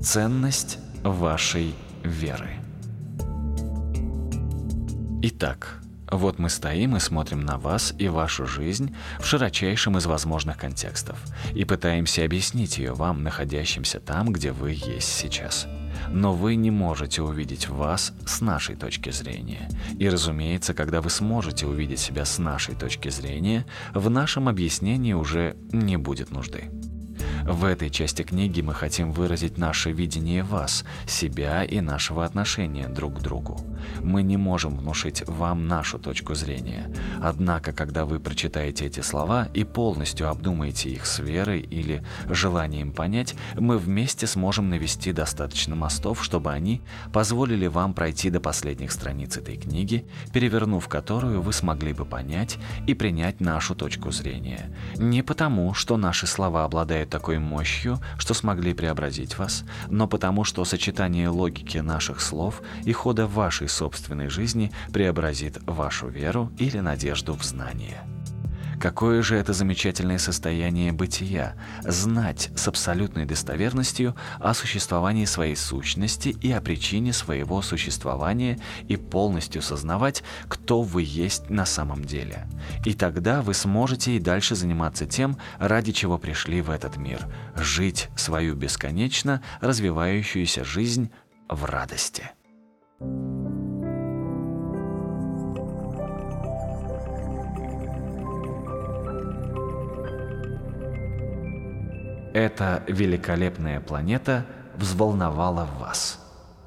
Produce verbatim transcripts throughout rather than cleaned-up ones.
Ценность вашей веры. Итак, вот мы стоим и смотрим на вас и вашу жизнь в широчайшем из возможных контекстов и пытаемся объяснить ее вам, находящимся там, где вы есть сейчас. Но вы не можете увидеть вас с нашей точки зрения. И, разумеется, когда вы сможете увидеть себя с нашей точки зрения, в нашем объяснении уже не будет нужды. В этой части книги мы хотим выразить наше видение вас, себя и нашего отношения друг к другу. Мы не можем внушить вам нашу точку зрения. Однако, когда вы прочитаете эти слова и полностью обдумаете их с верой или желанием понять, мы вместе сможем навести достаточно мостов, чтобы они позволили вам пройти до последних страниц этой книги, перевернув которую вы смогли бы понять и принять нашу точку зрения. Не потому, что наши слова обладают такой мощью, что смогли преобразить вас, но потому, что сочетание логики наших слов и хода вашей собственной жизни преобразит вашу веру или надежду в знание. Какое же это замечательное состояние бытия – знать с абсолютной достоверностью о существовании своей сущности и о причине своего существования и полностью сознавать, кто вы есть на самом деле. И тогда вы сможете и дальше заниматься тем, ради чего пришли в этот мир – жить свою бесконечно развивающуюся жизнь в радости. Эта великолепная планета взволновала вас.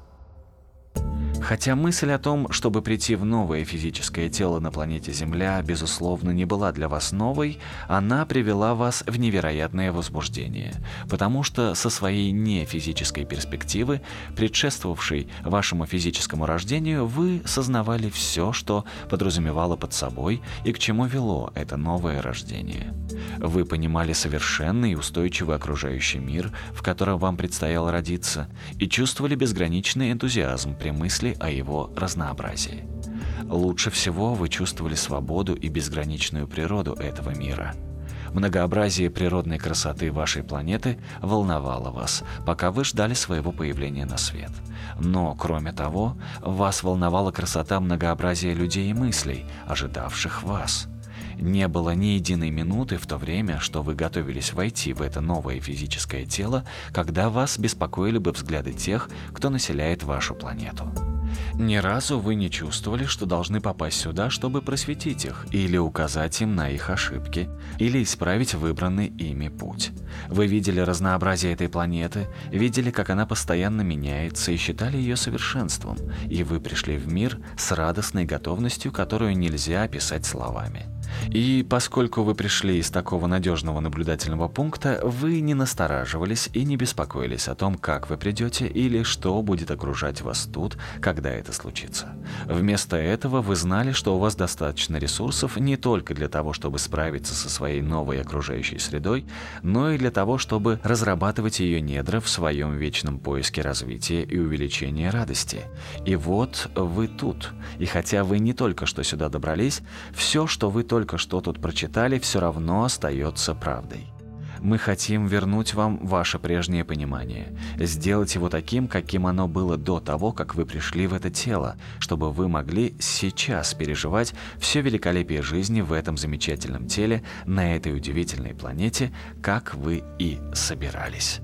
Хотя мысль о том, чтобы прийти в новое физическое тело на планете Земля, безусловно, не была для вас новой, она привела вас в невероятное возбуждение, потому что со своей нефизической перспективы, предшествовавшей вашему физическому рождению, вы сознавали все, что подразумевало под собой и к чему вело это новое рождение. Вы понимали совершенный и устойчивый окружающий мир, в котором вам предстояло родиться, и чувствовали безграничный энтузиазм при мысли о его разнообразии. Лучше всего вы чувствовали свободу и безграничную природу этого мира. Многообразие природной красоты вашей планеты волновало вас, пока вы ждали своего появления на свет. Но, кроме того, вас волновала красота многообразия людей и мыслей, ожидавших вас. Не было ни единой минуты в то время, что вы готовились войти в это новое физическое тело, когда вас беспокоили бы взгляды тех, кто населяет вашу планету. Ни разу вы не чувствовали, что должны попасть сюда, чтобы просветить их, или указать им на их ошибки, или исправить выбранный ими путь. Вы видели разнообразие этой планеты, видели, как она постоянно меняется, и считали ее совершенством, и вы пришли в мир с радостной готовностью, которую нельзя описать словами. И поскольку вы пришли из такого надежного наблюдательного пункта, вы не настораживались и не беспокоились о том, как вы придете или что будет окружать вас тут, когда это случится. Вместо этого вы знали, что у вас достаточно ресурсов не только для того, чтобы справиться со своей новой окружающей средой, но и для того, чтобы разрабатывать ее недра в своем вечном поиске развития и увеличения радости. И вот вы тут. И хотя вы не только что сюда добрались, все, что вы только Только что тут прочитали, все равно остается правдой. Мы хотим вернуть вам ваше прежнее понимание, сделать его таким, каким оно было до того, как вы пришли в это тело, чтобы вы могли сейчас переживать все великолепие жизни в этом замечательном теле, на этой удивительной планете, как вы и собирались.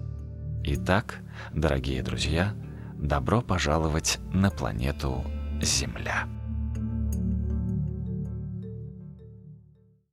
Итак, дорогие друзья, добро пожаловать на планету Земля.